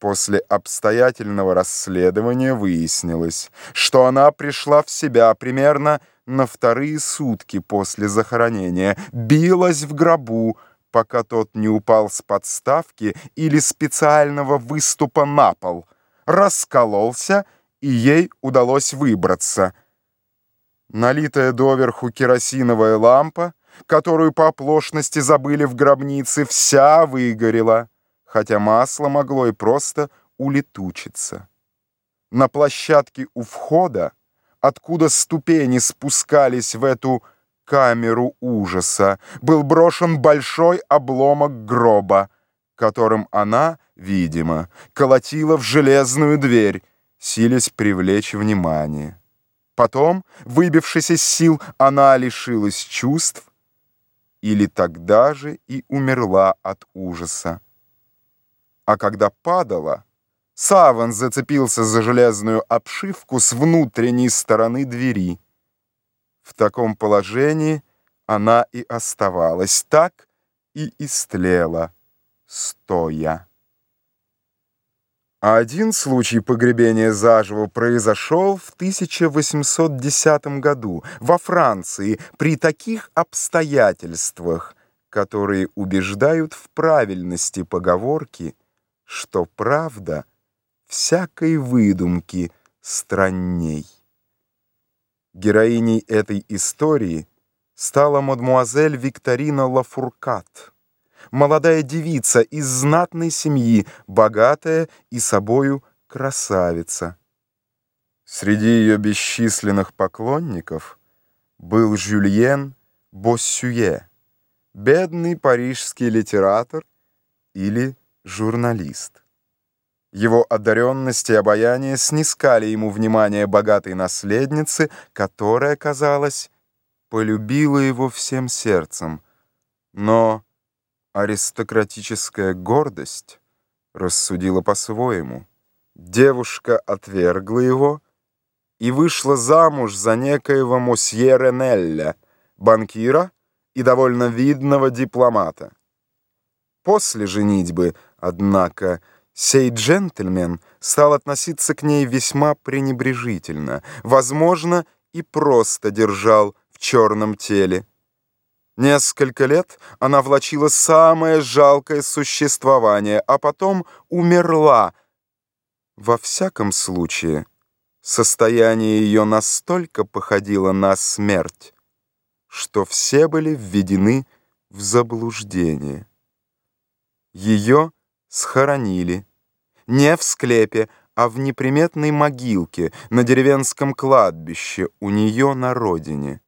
после обстоятельного расследования выяснилось, что она пришла в себя примерно на вторые сутки после захоронения, билась в гробу, пока тот не упал с подставки или специального выступа на пол, раскололся, и ей удалось выбраться. Налитая доверху керосиновая лампа, которую по оплошности забыли в гробнице, вся выгорела, хотя масло могло и просто улетучиться. На площадке у входа, откуда ступени спускались в эту камеру ужаса, был брошен большой обломок гроба, которым она, видимо, колотила в железную дверь, силясь привлечь внимание. Потом, выбившись из сил, она лишилась чувств или тогда же и умерла от ужаса. А когда падала, саван зацепился за железную обшивку с внутренней стороны двери. В таком положении она и оставалась, так и истлела, стоя. А один случай погребения заживо произошел в 1810 году во Франции при таких обстоятельствах, которые убеждают в правильности поговорки, что правда всякой выдумки странней. Героиней этой истории стала мадмуазель Викторина Лафуркат, молодая девица из знатной семьи, богатая и собою красавица. Среди ее бесчисленных поклонников был Жюльен Боссюэ, бедный парижский литератор или журналист. Его одаренность и обаяние снискали ему внимание богатой наследницы, которая, казалось, полюбила его всем сердцем. Но аристократическая гордость рассудила по-своему. Девушка отвергла его и вышла замуж за некоего мосье Ренелля, банкира и довольно видного дипломата. После женитьбы, однако, сей джентльмен стал относиться к ней весьма пренебрежительно, возможно, и просто держал в черном теле. Несколько лет она влачила самое жалкое существование, а потом умерла. Во всяком случае, состояние ее настолько походило на смерть, что все были введены в заблуждение. Ее схоронили не в склепе, а в неприметной могилке на деревенском кладбище у нее на родине.